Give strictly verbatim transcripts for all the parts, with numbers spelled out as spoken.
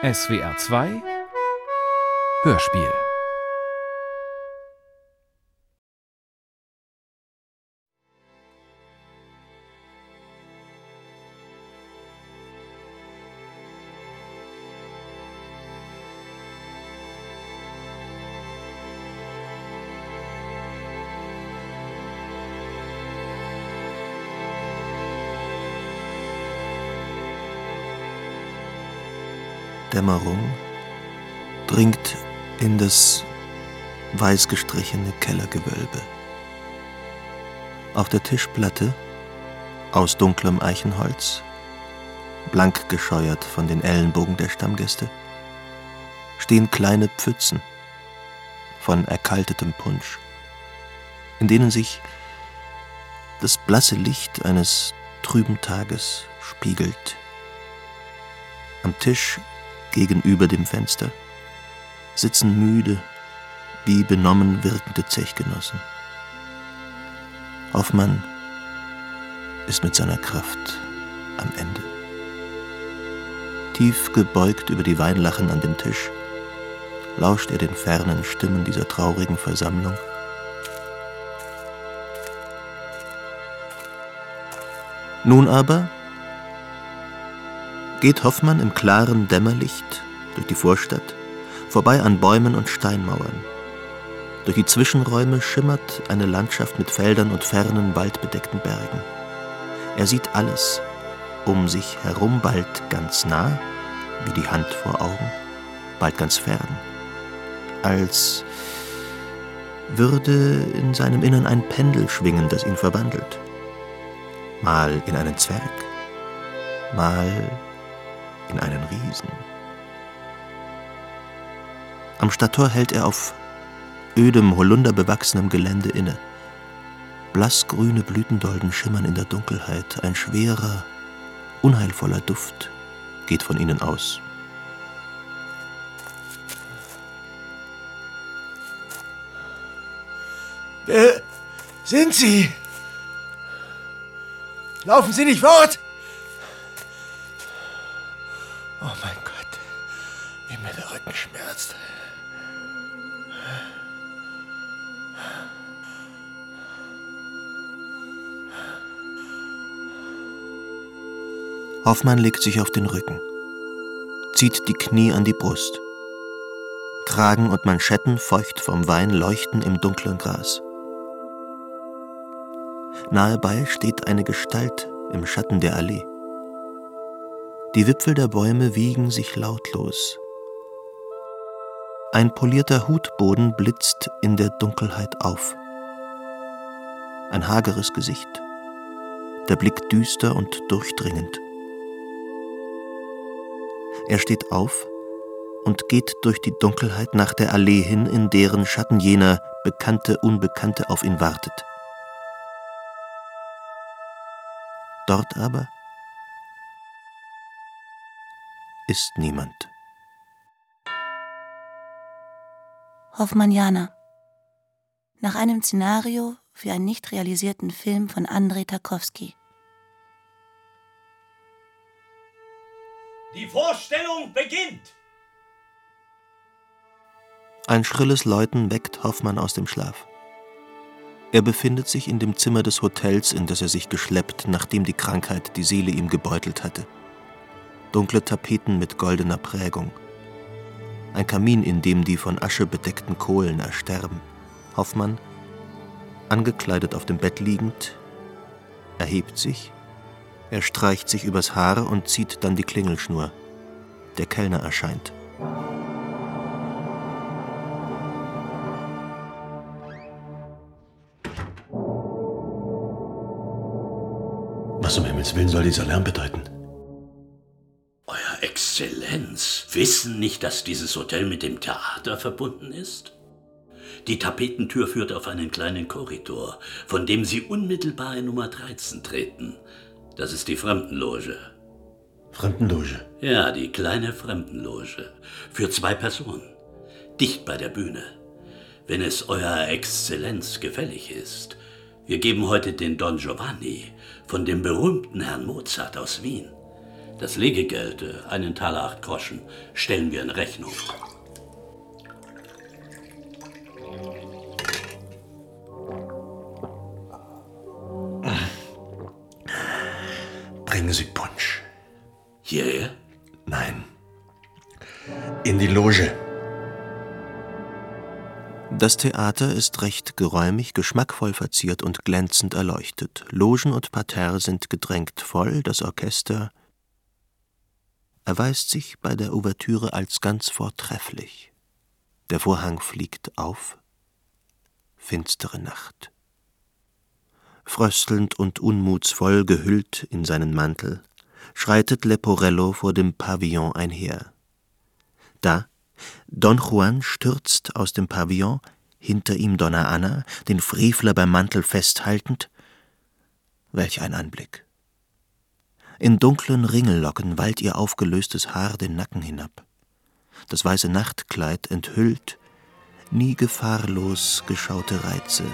S W R zwei Hörspiel. Dämmerung dringt in das weiß gestrichene Kellergewölbe. Auf der Tischplatte, aus dunklem Eichenholz, blank gescheuert von den Ellenbogen der Stammgäste, stehen kleine Pfützen von erkaltetem Punsch, in denen sich das blasse Licht eines trüben Tages spiegelt. Am Tisch gegenüber dem Fenster sitzen müde, wie benommen wirkende Zechgenossen. Hoffmann ist mit seiner Kraft am Ende. Tief gebeugt über die Weinlachen an dem Tisch lauscht er den fernen Stimmen dieser traurigen Versammlung. Nun aber geht Hoffmann im klaren Dämmerlicht durch die Vorstadt, vorbei an Bäumen und Steinmauern. Durch die Zwischenräume schimmert eine Landschaft mit Feldern und fernen, waldbedeckten Bergen. Er sieht alles um sich herum, bald ganz nah, wie die Hand vor Augen, bald ganz fern, als würde in seinem Innern ein Pendel schwingen, das ihn verwandelt. Mal in einen Zwerg, mal in einen Riesen. Am Stadttor hält er auf ödem, holunderbewachsenem Gelände inne. Blassgrüne Blütendolden schimmern in der Dunkelheit. Ein schwerer, unheilvoller Duft geht von ihnen aus. Wer sind Sie? Laufen Sie nicht fort! Oh mein Gott, wie mir der Rücken schmerzt. Hoffmann legt sich auf den Rücken, zieht die Knie an die Brust. Kragen und Manschetten, feucht vom Wein, leuchten im dunklen Gras. Nahebei steht eine Gestalt im Schatten der Allee. Die Wipfel der Bäume wiegen sich lautlos. Ein polierter Hutboden blitzt in der Dunkelheit auf. Ein hageres Gesicht, der Blick düster und durchdringend. Er steht auf und geht durch die Dunkelheit nach der Allee hin, in deren Schatten jener bekannte Unbekannte auf ihn wartet. Dort aber ist niemand. Hoffmannianer. Nach einem Szenario für einen nicht realisierten Film von Andrei Tarkowski. Die Vorstellung beginnt! Ein schrilles Läuten weckt Hoffmann aus dem Schlaf. Er befindet sich in dem Zimmer des Hotels, in das er sich geschleppt, nachdem die Krankheit die Seele ihm gebeutelt hatte. Dunkle Tapeten mit goldener Prägung. Ein Kamin, in dem die von Asche bedeckten Kohlen ersterben. Hoffmann, angekleidet auf dem Bett liegend, erhebt sich, er streicht sich übers Haar und zieht dann die Klingelschnur. Der Kellner erscheint. Was um Himmels Willen soll dieser Lärm bedeuten? Euer Exzellenz, wissen nicht, dass dieses Hotel mit dem Theater verbunden ist? Die Tapetentür führt auf einen kleinen Korridor, von dem Sie unmittelbar in Nummer dreizehn treten. Das ist die Fremdenloge. Fremdenloge? Ja, die kleine Fremdenloge. Für zwei Personen. Dicht bei der Bühne. Wenn es Euer Exzellenz gefällig ist. Wir geben heute den Don Giovanni von dem berühmten Herrn Mozart aus Wien. Das Legegeld, einen Taler acht Groschen, stellen wir in Rechnung. Bringen Sie Punsch. Hierher? Nein. In die Loge. Das Theater ist recht geräumig, geschmackvoll verziert und glänzend erleuchtet. Logen und Parterre sind gedrängt voll, das Orchester erweist sich bei der Ouvertüre als ganz vortrefflich. Der Vorhang fliegt auf. Finstere Nacht. Fröstelnd und unmutsvoll gehüllt in seinen Mantel, schreitet Leporello vor dem Pavillon einher. Da, Don Juan stürzt aus dem Pavillon, hinter ihm Donna Anna, den Frevler beim Mantel festhaltend. Welch ein Anblick! In dunklen Ringellocken wallt ihr aufgelöstes Haar den Nacken hinab. Das weiße Nachtkleid enthüllt nie gefahrlos geschaute Reize.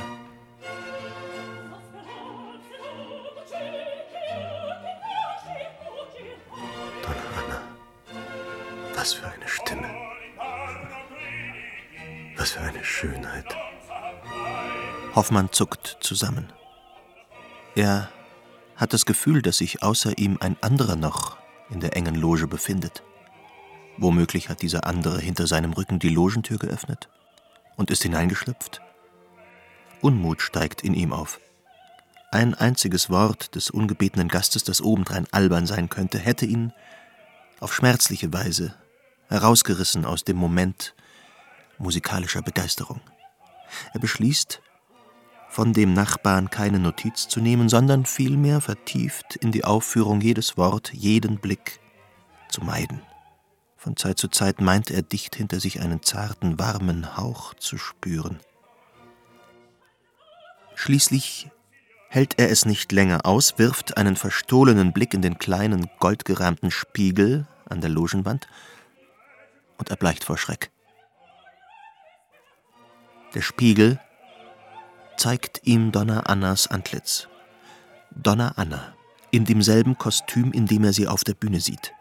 Was für eine Stimme. Was für eine Schönheit. Hoffmann zuckt zusammen. Er hat das Gefühl, dass sich außer ihm ein anderer noch in der engen Loge befindet. Womöglich hat dieser andere hinter seinem Rücken die Logentür geöffnet und ist hineingeschlüpft. Unmut steigt in ihm auf. Ein einziges Wort des ungebetenen Gastes, das obendrein albern sein könnte, hätte ihn auf schmerzliche Weise herausgerissen aus dem Moment musikalischer Begeisterung. Er beschließt, von dem Nachbarn keine Notiz zu nehmen, sondern vielmehr vertieft in die Aufführung jedes Wort, jeden Blick zu meiden. Von Zeit zu Zeit meint er, dicht hinter sich einen zarten, warmen Hauch zu spüren. Schließlich hält er es nicht länger aus, wirft einen verstohlenen Blick in den kleinen, goldgerahmten Spiegel an der Logenwand und erbleicht vor Schreck. Der Spiegel zeigt ihm Donna Annas Antlitz. Donna Anna, in demselben Kostüm, in dem er sie auf der Bühne sieht.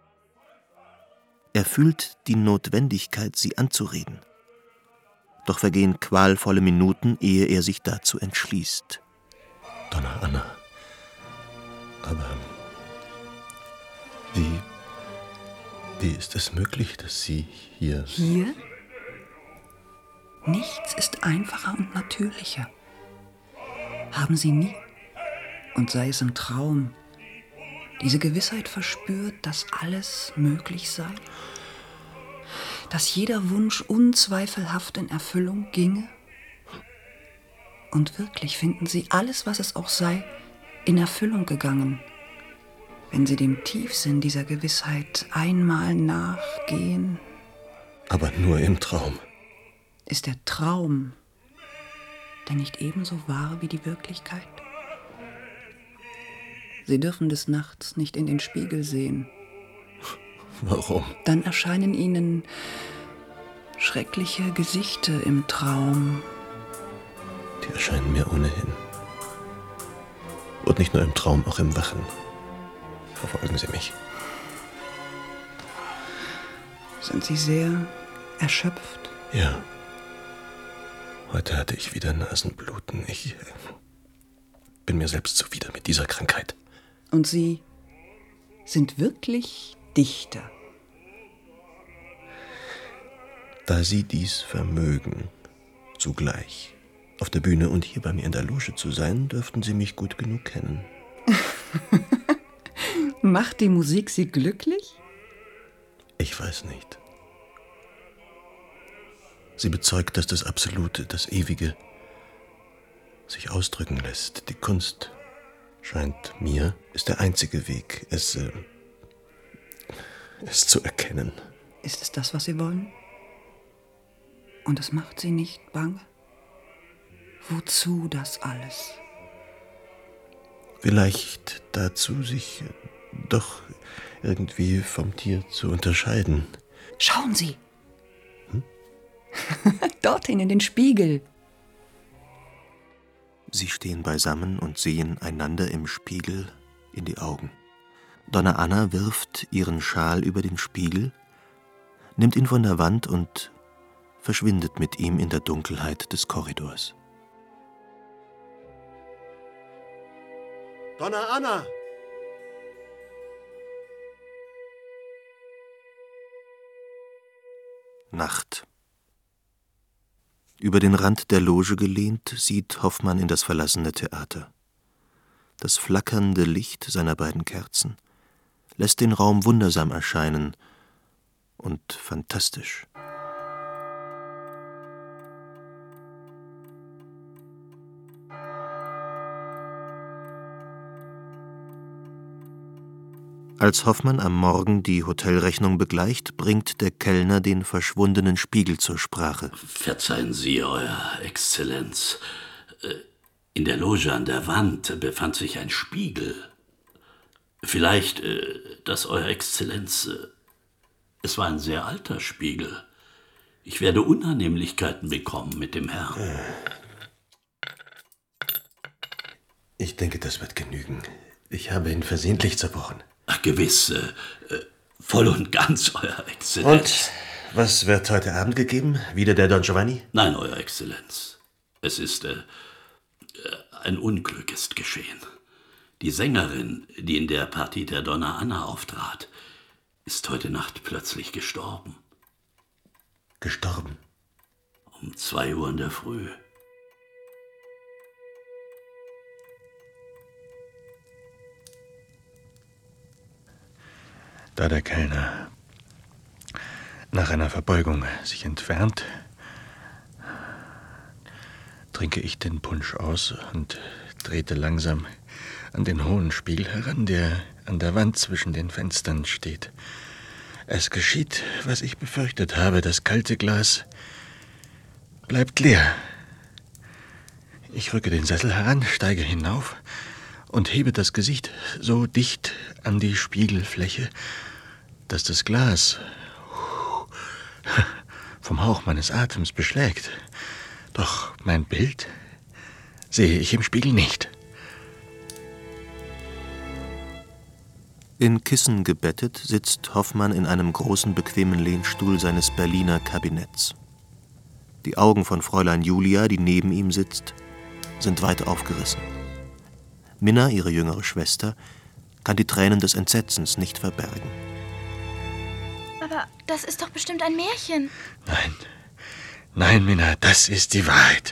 Er fühlt die Notwendigkeit, sie anzureden. Doch vergehen qualvolle Minuten, ehe er sich dazu entschließt. Donna Anna, aber wie, wie ist es möglich, dass Sie hier... Hier? Nichts ist einfacher und natürlicher. Haben Sie nie, und sei es im Traum, diese Gewissheit verspürt, dass alles möglich sei? Dass jeder Wunsch unzweifelhaft in Erfüllung ginge? Und wirklich finden Sie alles, was es auch sei, in Erfüllung gegangen, wenn Sie dem Tiefsinn dieser Gewissheit einmal nachgehen? Aber nur im Traum. Ist der Traum denn nicht ebenso wahr wie die Wirklichkeit? Sie dürfen des Nachts nicht in den Spiegel sehen. Warum? Dann erscheinen Ihnen schreckliche Gesichter im Traum. Die erscheinen mir ohnehin. Und nicht nur im Traum, auch im Wachen. Verfolgen Sie mich. Sind Sie sehr erschöpft? Ja. Heute hatte ich wieder Nasenbluten. Ich äh, bin mir selbst zuwider mit dieser Krankheit. Und Sie sind wirklich Dichter? Da Sie dies vermögen, zugleich auf der Bühne und hier bei mir in der Loge zu sein, dürften Sie mich gut genug kennen. Macht die Musik Sie glücklich? Ich weiß nicht. Sie bezeugt, dass das Absolute, das Ewige sich ausdrücken lässt. Die Kunst, scheint mir, ist der einzige Weg, es, äh, es zu erkennen. Ist es das, was Sie wollen? Und es macht Sie nicht bange? Wozu das alles? Vielleicht dazu, sich doch irgendwie vom Tier zu unterscheiden. Schauen Sie! Hm? Dorthin in den Spiegel. Sie stehen beisammen und sehen einander im Spiegel in die Augen. Donna Anna wirft ihren Schal über den Spiegel, nimmt ihn von der Wand und verschwindet mit ihm in der Dunkelheit des Korridors. Donna Anna! Nacht. Über den Rand der Loge gelehnt, sieht Hoffmann in das verlassene Theater. Das flackernde Licht seiner beiden Kerzen lässt den Raum wundersam erscheinen und fantastisch. Als Hoffmann am Morgen die Hotelrechnung begleicht, bringt der Kellner den verschwundenen Spiegel zur Sprache. Verzeihen Sie, Euer Exzellenz. In der Loge an der Wand befand sich ein Spiegel. Vielleicht, dass Euer Exzellenz... Es war ein sehr alter Spiegel. Ich werde Unannehmlichkeiten bekommen mit dem Herrn. Ich denke, das wird genügen. Ich habe ihn versehentlich zerbrochen. Ach, gewiss. Äh, voll und ganz, Euer Exzellenz. Und was wird heute Abend gegeben? Wieder der Don Giovanni? Nein, Euer Exzellenz. Es ist... Äh, ein Unglück ist geschehen. Die Sängerin, die in der Partie der Donna Anna auftrat, ist heute Nacht plötzlich gestorben. Gestorben? Um zwei Uhr in der Früh. Da der Kellner nach einer Verbeugung sich entfernt, trinke ich den Punsch aus und trete langsam an den hohen Spiegel heran, der an der Wand zwischen den Fenstern steht. Es geschieht, was ich befürchtet habe. Das kalte Glas bleibt leer. Ich rücke den Sessel heran, steige hinauf und hebe das Gesicht so dicht an die Spiegelfläche, dass das Glas vom Hauch meines Atems beschlägt. Doch mein Bild sehe ich im Spiegel nicht. In Kissen gebettet sitzt Hoffmann in einem großen, bequemen Lehnstuhl seines Berliner Kabinetts. Die Augen von Fräulein Julia, die neben ihm sitzt, sind weit aufgerissen. Minna, ihre jüngere Schwester, kann die Tränen des Entsetzens nicht verbergen. Aber das ist doch bestimmt ein Märchen. Nein, nein, Minna, das ist die Wahrheit.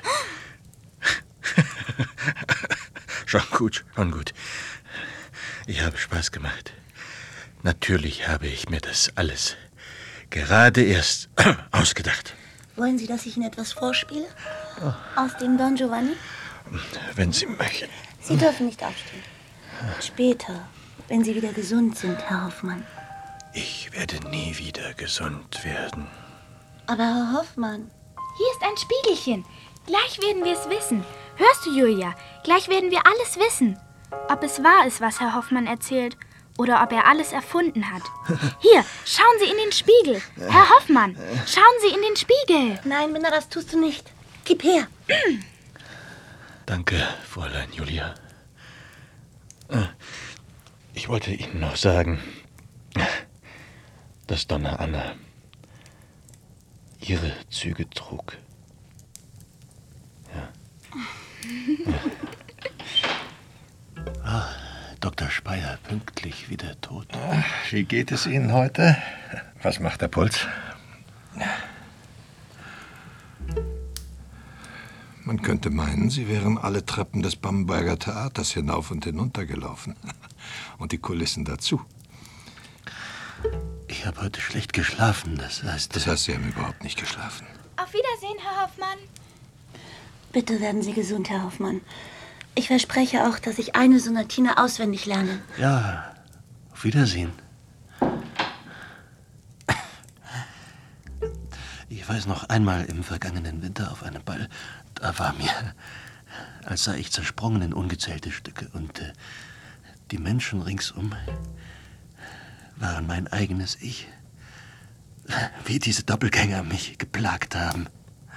Schon gut, schon gut. Ich habe Spaß gemacht. Natürlich habe ich mir das alles gerade erst ausgedacht. Wollen Sie, dass ich Ihnen etwas vorspiele? Aus dem Don Giovanni? Wenn Sie möchten. Sie dürfen nicht aufstehen. Später, wenn Sie wieder gesund sind, Herr Hoffmann. Ich werde nie wieder gesund werden. Aber Herr Hoffmann... Hier ist ein Spiegelchen. Gleich werden wir es wissen. Hörst du, Julia? Gleich werden wir alles wissen. Ob es wahr ist, was Herr Hoffmann erzählt, oder ob er alles erfunden hat. Hier, schauen Sie in den Spiegel. Herr Hoffmann, schauen Sie in den Spiegel. Nein, Minna, das tust du nicht. Gib her. Danke, Fräulein Julia. Ich wollte Ihnen noch sagen, dass Donna Anna ihre Züge trug. Ja. Ja. Ah, Doktor Speyer, pünktlich wieder tot. Wie geht es Ihnen heute? Was macht der Puls? Man könnte meinen, Sie wären alle Treppen des Bamberger Theaters hinauf und hinunter gelaufen. Und die Kulissen dazu. Ich habe heute schlecht geschlafen, das heißt... Das heißt, Sie haben überhaupt nicht geschlafen. Auf Wiedersehen, Herr Hoffmann. Bitte werden Sie gesund, Herr Hoffmann. Ich verspreche auch, dass ich eine Sonatine auswendig lerne. Ja, auf Wiedersehen. Ich weiß noch einmal im vergangenen Winter auf einem Ball, da war mir, als sei ich zersprungen in ungezählte Stücke und äh, die Menschen ringsum waren mein eigenes Ich. Wie diese Doppelgänger mich geplagt haben.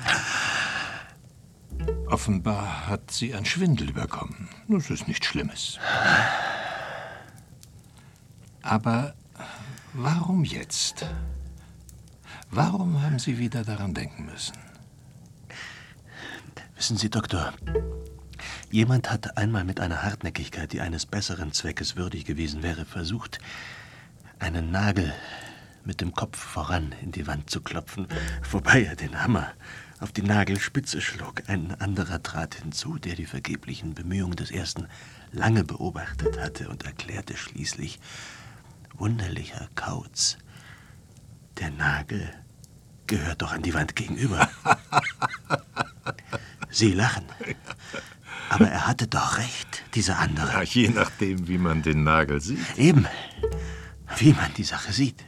Offenbar hat Sie ein Schwindel überkommen. Das ist nichts Schlimmes. Aber warum jetzt? Warum haben Sie wieder daran denken müssen? Wissen Sie, Doktor, jemand hat einmal mit einer Hartnäckigkeit, die eines besseren Zweckes würdig gewesen wäre, versucht, einen Nagel mit dem Kopf voran in die Wand zu klopfen, wobei er den Hammer auf die Nagelspitze schlug. Ein anderer trat hinzu, der die vergeblichen Bemühungen des Ersten lange beobachtet hatte und erklärte schließlich: Wunderlicher Kauz, der Nagel gehört doch an die Wand gegenüber. Sie lachen. Aber er hatte doch recht, dieser andere. Ja, je nachdem, wie man den Nagel sieht. Eben, wie man die Sache sieht.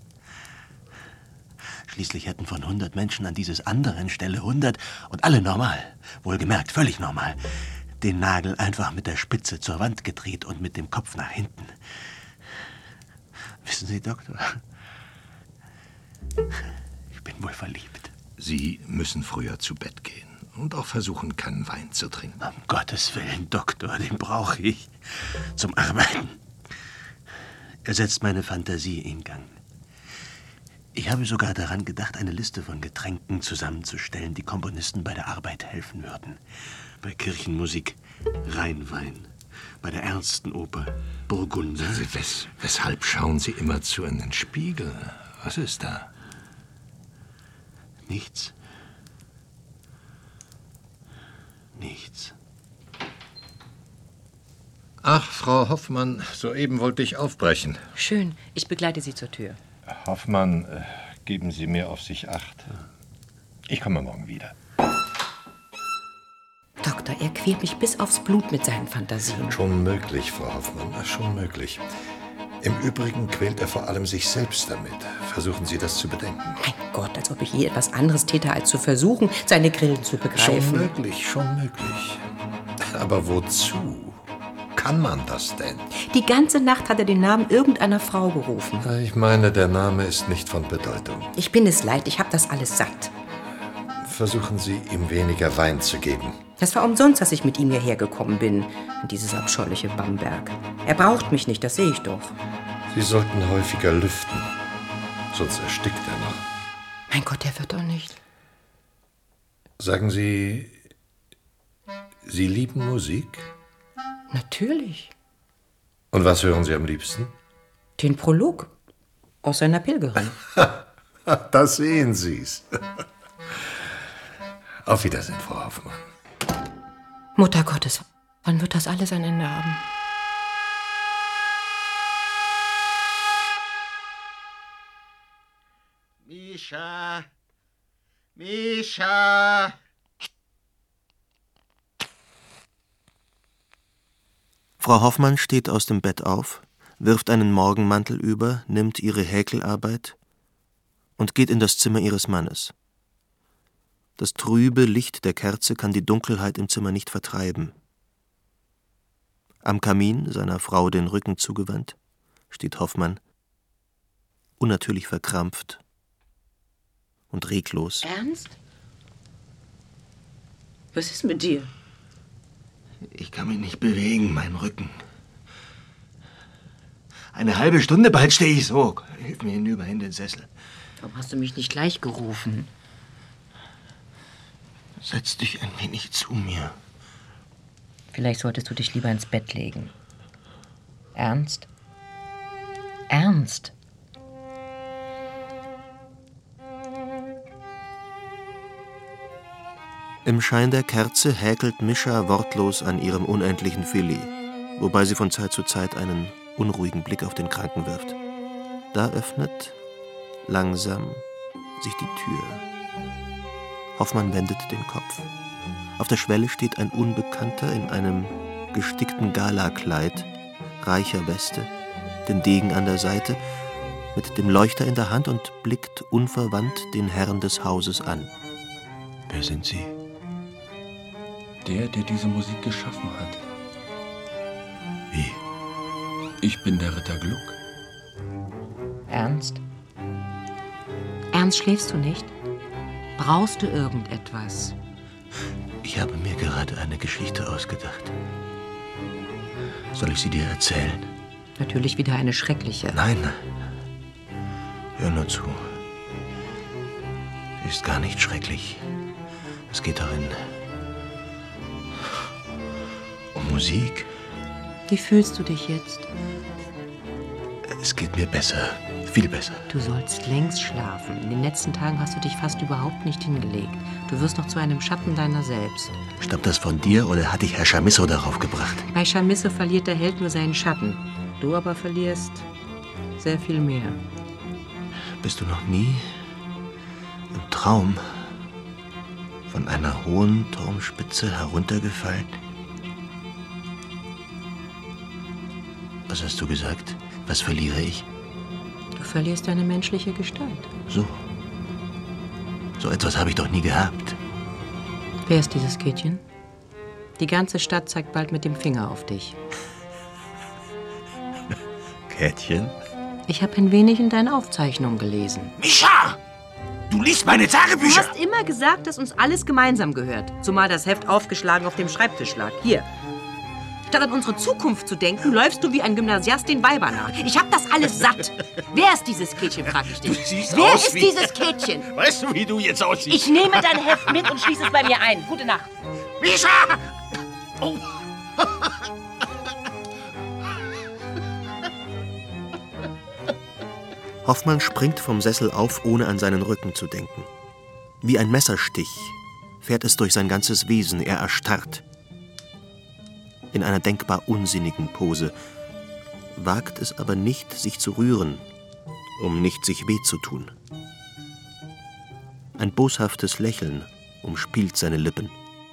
Schließlich hätten von hundert Menschen an dieses anderen Stelle hundert und alle normal, wohlgemerkt völlig normal, den Nagel einfach mit der Spitze zur Wand gedreht und mit dem Kopf nach hinten. Wissen Sie, Doktor, ich bin wohl verliebt. Sie müssen früher zu Bett gehen und auch versuchen, keinen Wein zu trinken. Um Gottes Willen, Doktor, den brauche ich zum Arbeiten. Er setzt meine Fantasie in Gang. Ich habe sogar daran gedacht, eine Liste von Getränken zusammenzustellen, die Komponisten bei der Arbeit helfen würden. Bei Kirchenmusik Rheinwein, bei der ernsten Oper Burgunder. Wes, weshalb schauen Sie immerzu in den Spiegel? Was ist da? Nichts. Nichts. Ach, Frau Hoffmann, soeben wollte ich aufbrechen. Schön, ich begleite Sie zur Tür. Hoffmann, äh, geben Sie mir auf sich Acht. Ich komme morgen wieder. Doktor, er quält mich bis aufs Blut mit seinen Fantasien. Schon möglich, Frau Hoffmann, schon möglich. Im Übrigen quält er vor allem sich selbst damit. Versuchen Sie das zu bedenken. Mein Gott, als ob ich je etwas anderes täte, als zu versuchen, seine Grillen zu begreifen. Schon möglich, schon möglich. Aber wozu? Kann man das denn? Die ganze Nacht hat er den Namen irgendeiner Frau gerufen. Ich meine, der Name ist nicht von Bedeutung. Ich bin es leid, ich habe das alles satt. Versuchen Sie, ihm weniger Wein zu geben. Das war umsonst, dass ich mit ihm hierher gekommen bin, in dieses abscheuliche Bamberg. Er braucht mich nicht, das sehe ich doch. Sie sollten häufiger lüften, sonst erstickt er noch. Mein Gott, er wird doch nicht. Sagen Sie, Sie lieben Musik? Natürlich. Und was hören Sie am liebsten? Den Prolog aus seiner Pilgerin. Da sehen Sie's. Auf Wiedersehen, Frau Hoffmann. Mutter Gottes, wann wird das alles ein Ende haben? Mischa! Mischa! Frau Hoffmann steht aus dem Bett auf, wirft einen Morgenmantel über, nimmt ihre Häkelarbeit und geht in das Zimmer ihres Mannes. Das trübe Licht der Kerze kann die Dunkelheit im Zimmer nicht vertreiben. Am Kamin, seiner Frau den Rücken zugewandt, steht Hoffmann, unnatürlich verkrampft und reglos. Ernst? Was ist mit dir? Ich kann mich nicht bewegen, mein Rücken. Eine halbe Stunde, bald stehe ich so. Hilf mir hinüber in den Sessel. Warum hast du mich nicht gleich gerufen? Setz dich ein wenig zu mir. Vielleicht solltest du dich lieber ins Bett legen. Ernst? Ernst? Im Schein der Kerze häkelt Mischa wortlos an ihrem unendlichen Filet, wobei sie von Zeit zu Zeit einen unruhigen Blick auf den Kranken wirft. Da öffnet langsam sich die Tür. Hoffmann wendet den Kopf. Auf der Schwelle steht ein Unbekannter in einem gestickten Galakleid, reicher Weste, den Degen an der Seite, mit dem Leuchter in der Hand und blickt unverwandt den Herrn des Hauses an. Wer sind Sie? Der, der diese Musik geschaffen hat. Wie? Ich bin der Ritter Gluck. Ernst? Ernst, schläfst du nicht? Brauchst du irgendetwas? Ich habe mir gerade eine Geschichte ausgedacht. Soll ich sie dir erzählen? Natürlich wieder eine schreckliche. Nein. Hör nur zu. Sie ist gar nicht schrecklich. Es geht darin um Musik. Wie fühlst du dich jetzt? Es geht mir besser. Viel besser. Du sollst längst schlafen. In den letzten Tagen hast du dich fast überhaupt nicht hingelegt. Du wirst noch zu einem Schatten deiner selbst. Stammt das von dir oder hat dich Herr Chamisso darauf gebracht? Bei Chamisso verliert der Held nur seinen Schatten. Du aber verlierst sehr viel mehr. Bist du noch nie im Traum von einer hohen Turmspitze heruntergefallen? Was hast du gesagt? Was verliere ich? Du verlierst deine menschliche Gestalt. So. So etwas habe ich doch nie gehabt. Wer ist dieses Käthchen? Die ganze Stadt zeigt bald mit dem Finger auf dich. Käthchen? Ich habe ein wenig in deinen Aufzeichnungen gelesen. Mischa! Du liest meine Tagebücher! Du hast immer gesagt, dass uns alles gemeinsam gehört. Zumal das Heft aufgeschlagen auf dem Schreibtisch lag. Hier. Statt an unsere Zukunft zu denken, läufst du wie ein Gymnasiast den Weibern nach. Ich hab das alles satt. Wer ist dieses Käthchen, frag ich dich. Du siehst Wer aus ist wie... dieses Käthchen? Weißt du, wie du jetzt aussiehst? Ich nehme dein Heft mit und schließe es bei mir ein. Gute Nacht. Mischa! Oh. Hoffmann springt vom Sessel auf, ohne an seinen Rücken zu denken. Wie ein Messerstich fährt es durch sein ganzes Wesen. Er erstarrt. In einer denkbar unsinnigen Pose, wagt es aber nicht, sich zu rühren, um nicht sich weh zu tun. Ein boshaftes Lächeln umspielt seine Lippen.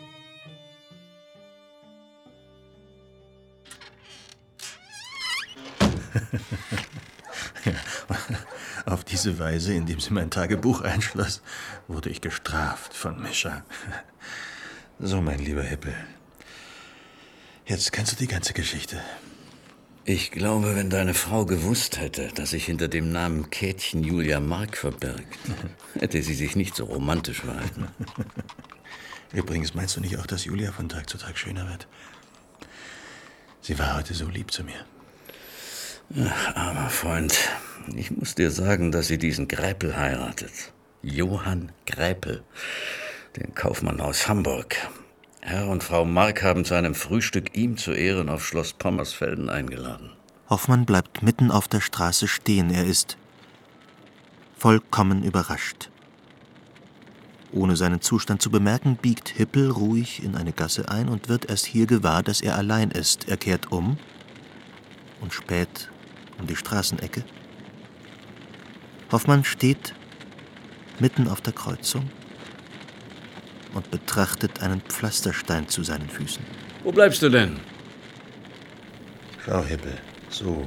Auf diese Weise, indem sie mein Tagebuch einschloss, wurde ich gestraft von Mischa. So, mein lieber Hippel. Jetzt kennst du die ganze Geschichte. Ich glaube, wenn deine Frau gewusst hätte, dass sich hinter dem Namen Käthchen Julia Mark verbirgt, hätte sie sich nicht so romantisch verhalten. Übrigens, meinst du nicht auch, dass Julia von Tag zu Tag schöner wird? Sie war heute so lieb zu mir. Ach, armer Freund, ich muss dir sagen, dass sie diesen Greipel heiratet. Johann Greipel, den Kaufmann aus Hamburg. Herr und Frau Mark haben zu einem Frühstück ihm zu Ehren auf Schloss Pommersfelden eingeladen. Hoffmann bleibt mitten auf der Straße stehen. Er ist vollkommen überrascht. Ohne seinen Zustand zu bemerken, biegt Hippel ruhig in eine Gasse ein und wird erst hier gewahr, dass er allein ist. Er kehrt um und späht um die Straßenecke. Hoffmann steht mitten auf der Kreuzung und betrachtet einen Pflasterstein zu seinen Füßen. Wo bleibst du denn? Schau, Hippel, so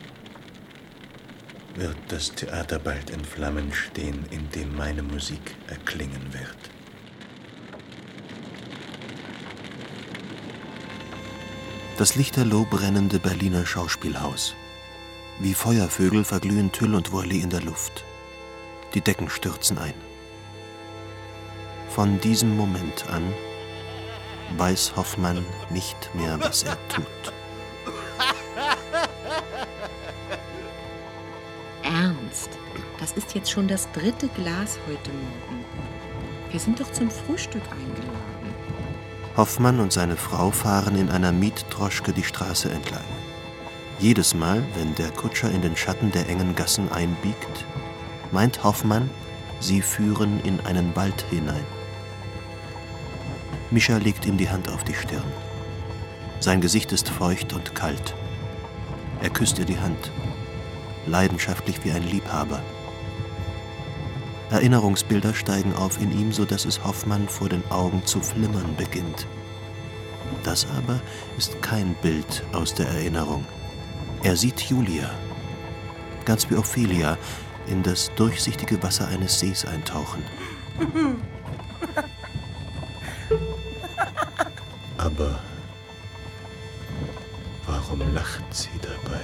wird das Theater bald in Flammen stehen, in dem meine Musik erklingen wird. Das lichterloh brennende Berliner Schauspielhaus. Wie Feuervögel verglühen Tüll und Volley in der Luft. Die Decken stürzen ein. Von diesem Moment an weiß Hoffmann nicht mehr, was er tut. Ernst, das ist jetzt schon das dritte Glas heute Morgen. Wir sind doch zum Frühstück eingeladen. Hoffmann und seine Frau fahren in einer Mietdroschke die Straße entlang. Jedes Mal, wenn der Kutscher in den Schatten der engen Gassen einbiegt, meint Hoffmann, sie führen in einen Wald hinein. Mischa legt ihm die Hand auf die Stirn. Sein Gesicht ist feucht und kalt. Er küsst ihr die Hand, leidenschaftlich wie ein Liebhaber. Erinnerungsbilder steigen auf in ihm, so dass es Hoffmann vor den Augen zu flimmern beginnt. Das aber ist kein Bild aus der Erinnerung. Er sieht Julia, ganz wie Ophelia, in das durchsichtige Wasser eines Sees eintauchen. Aber warum lacht sie dabei?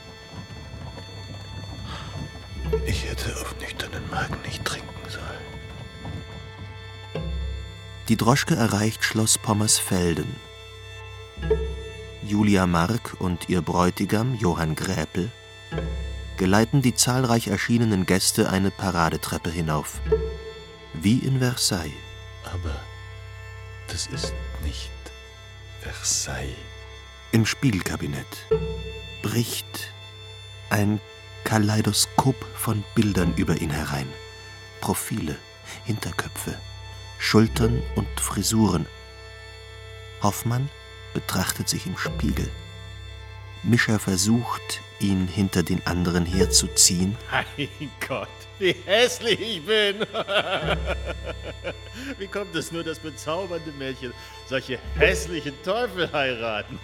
Ich hätte auf nüchternen Magen nicht trinken sollen. Die Droschke erreicht Schloss Pommersfelden. Julia Mark und ihr Bräutigam Johann Gräpel geleiten die zahlreich erschienenen Gäste eine Paradetreppe hinauf. Wie in Versailles. Aber das ist nicht Versailles. Im Spiegelkabinett bricht ein Kaleidoskop von Bildern über ihn herein. Profile, Hinterköpfe, Schultern und Frisuren. Hoffmann betrachtet sich im Spiegel. Mischer versucht, ihn hinter den anderen herzuziehen. Mein Gott, wie hässlich ich bin! Wie kommt es nur, dass bezaubernde Mädchen solche hässlichen Teufel heiraten?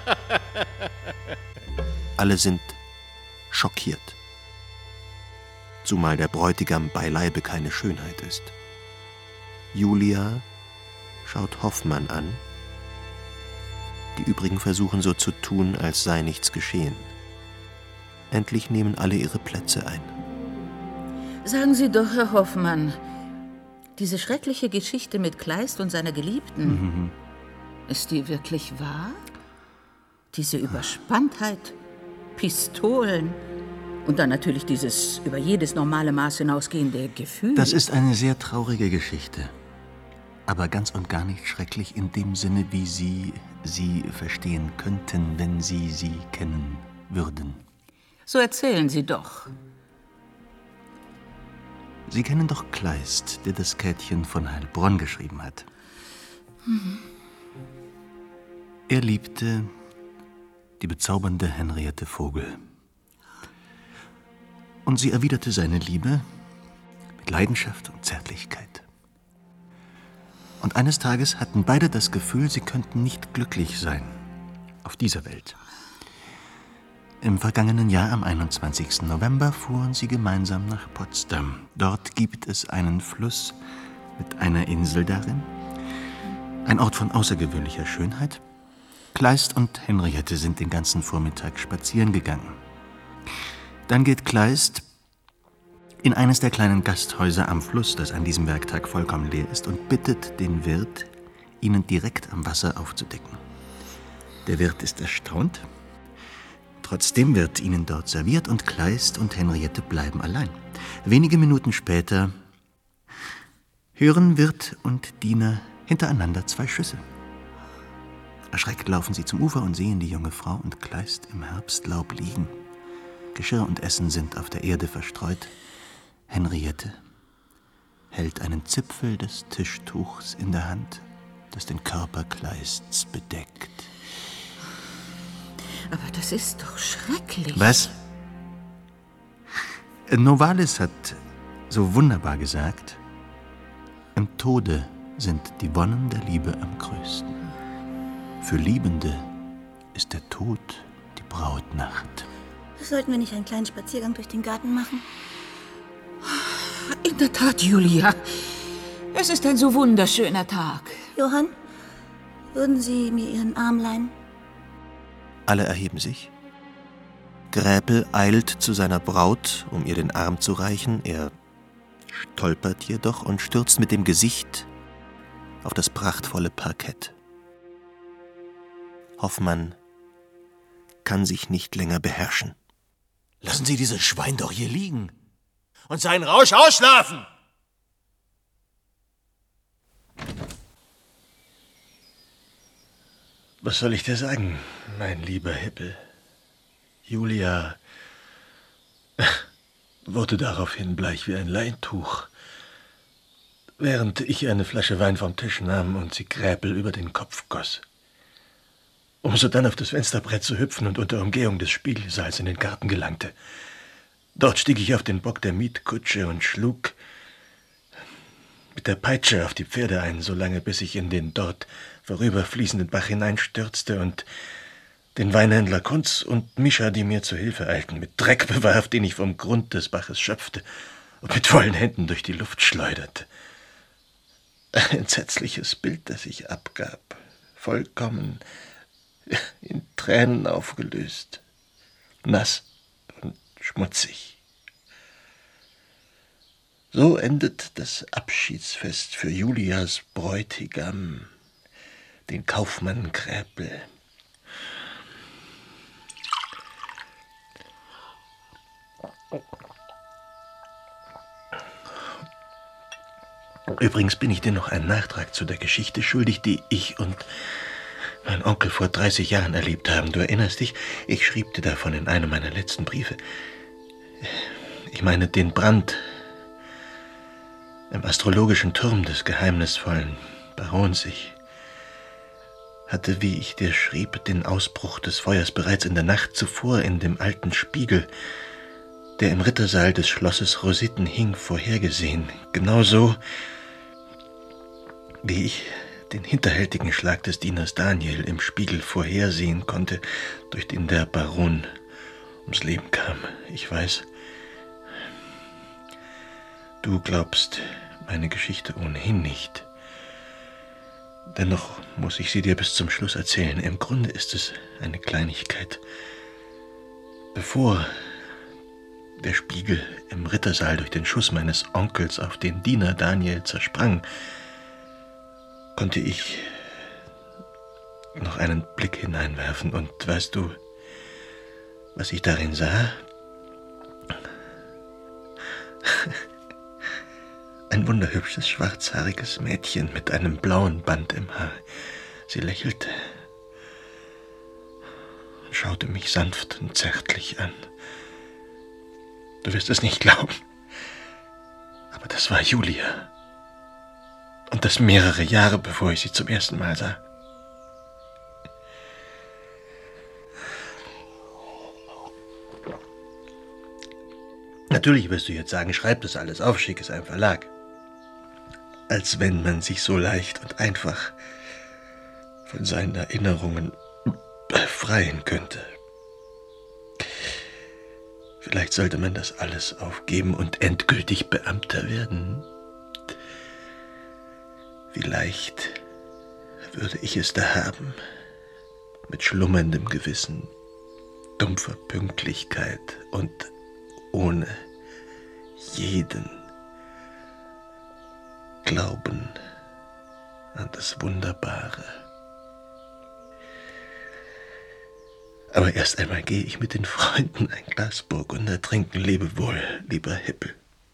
Alle sind schockiert. Zumal der Bräutigam beileibe keine Schönheit ist. Julia schaut Hoffmann an. Die übrigen versuchen so zu tun, als sei nichts geschehen. Endlich nehmen alle ihre Plätze ein. Sagen Sie doch, Herr Hoffmann, diese schreckliche Geschichte mit Kleist und seiner Geliebten, Mhm. ist die wirklich wahr? Diese Überspanntheit, Pistolen und dann natürlich dieses über jedes normale Maß hinausgehende Gefühl. Das ist eine sehr traurige Geschichte. Aber ganz und gar nicht schrecklich in dem Sinne, wie Sie sie verstehen könnten, wenn Sie sie kennen würden. So erzählen Sie doch. Sie kennen doch Kleist, der das Käthchen von Heilbronn geschrieben hat. Mhm. Er liebte die bezaubernde Henriette Vogel. Und sie erwiderte seine Liebe mit Leidenschaft und Zärtlichkeit. Und eines Tages hatten beide das Gefühl, sie könnten nicht glücklich sein auf dieser Welt. Im vergangenen Jahr, am einundzwanzigsten November, fuhren sie gemeinsam nach Potsdam. Dort gibt es einen Fluss mit einer Insel darin, ein Ort von außergewöhnlicher Schönheit. Kleist und Henriette sind den ganzen Vormittag spazieren gegangen. Dann geht Kleist in eines der kleinen Gasthäuser am Fluss, das an diesem Werktag vollkommen leer ist, und bittet den Wirt, ihnen direkt am Wasser aufzudecken. Der Wirt ist erstaunt. Trotzdem wird ihnen dort serviert und Kleist und Henriette bleiben allein. Wenige Minuten später hören Wirt und Diener hintereinander zwei Schüsse. Erschreckt laufen sie zum Ufer und sehen die junge Frau und Kleist im Herbstlaub liegen. Geschirr und Essen sind auf der Erde verstreut. Henriette hält einen Zipfel des Tischtuchs in der Hand, das den Körper Kleists bedeckt. Aber das ist doch schrecklich. Was? Novalis hat so wunderbar gesagt, im Tode sind die Wonnen der Liebe am größten. Für Liebende ist der Tod die Brautnacht. Sollten wir nicht einen kleinen Spaziergang durch den Garten machen? In der Tat, Julia. Es ist ein so wunderschöner Tag. Johann, würden Sie mir Ihren Arm leihen? Alle erheben sich. Gräpel eilt zu seiner Braut, um ihr den Arm zu reichen. Er stolpert jedoch und stürzt mit dem Gesicht auf das prachtvolle Parkett. Hoffmann kann sich nicht länger beherrschen. Lassen Sie dieses Schwein doch hier liegen und seinen Rausch ausschlafen! Was soll ich dir sagen, mein lieber Hippel? Julia wurde daraufhin bleich wie ein Leintuch, während ich eine Flasche Wein vom Tisch nahm und sie Gräpel über den Kopf goss, um sodann auf das Fensterbrett zu hüpfen und unter Umgehung des Spiegelsaals in den Garten gelangte. Dort stieg ich auf den Bock der Mietkutsche und schlug mit der Peitsche auf die Pferde ein, solange bis ich in den dort vorüberfließenden Bach hineinstürzte und den Weinhändler Kunz und Mischa, die mir zu Hilfe eilten, mit Dreck bewarf, den ich vom Grund des Baches schöpfte und mit vollen Händen durch die Luft schleuderte. Ein entsetzliches Bild, das ich abgab, vollkommen in Tränen aufgelöst, nass und schmutzig. So endet das Abschiedsfest für Julias Bräutigam, den Kaufmann Gräpel. Übrigens bin ich dir noch einen Nachtrag zu der Geschichte schuldig, die ich und mein Onkel vor dreißig Jahren erlebt haben. Du erinnerst dich? Ich schrieb dir davon in einem meiner letzten Briefe. Ich meine den Brand im astrologischen Turm des geheimnisvollen Barons. Ich hatte, wie ich dir schrieb, den Ausbruch des Feuers bereits in der Nacht zuvor in dem alten Spiegel, der im Rittersaal des Schlosses Rositten hing, vorhergesehen. Genauso wie ich den hinterhältigen Schlag des Dieners Daniel im Spiegel vorhersehen konnte, durch den der Baron ums Leben kam. Ich weiß, du glaubst meine Geschichte ohnehin nicht. Dennoch muss ich sie dir bis zum Schluss erzählen. Im Grunde ist es eine Kleinigkeit. Bevor der Spiegel im Rittersaal durch den Schuss meines Onkels auf den Diener Daniel zersprang, konnte ich noch einen Blick hineinwerfen. Und weißt du, was ich darin sah? Ein wunderhübsches, schwarzhaariges Mädchen mit einem blauen Band im Haar. Sie lächelte und schaute mich sanft und zärtlich an. Du wirst es nicht glauben, aber das war Julia. Und das mehrere Jahre, bevor ich sie zum ersten Mal sah. Natürlich wirst du jetzt sagen, schreib das alles auf, schick es einem Verlag. Als wenn man sich so leicht und einfach von seinen Erinnerungen befreien könnte. Vielleicht sollte man das alles aufgeben und endgültig Beamter werden. Vielleicht würde ich es da haben, mit schlummerndem Gewissen, dumpfer Pünktlichkeit und ohne jeden Glauben an das Wunderbare. Aber erst einmal gehe ich mit den Freunden ein Glas Burgunder trinken. Lebe wohl, lieber Hippel.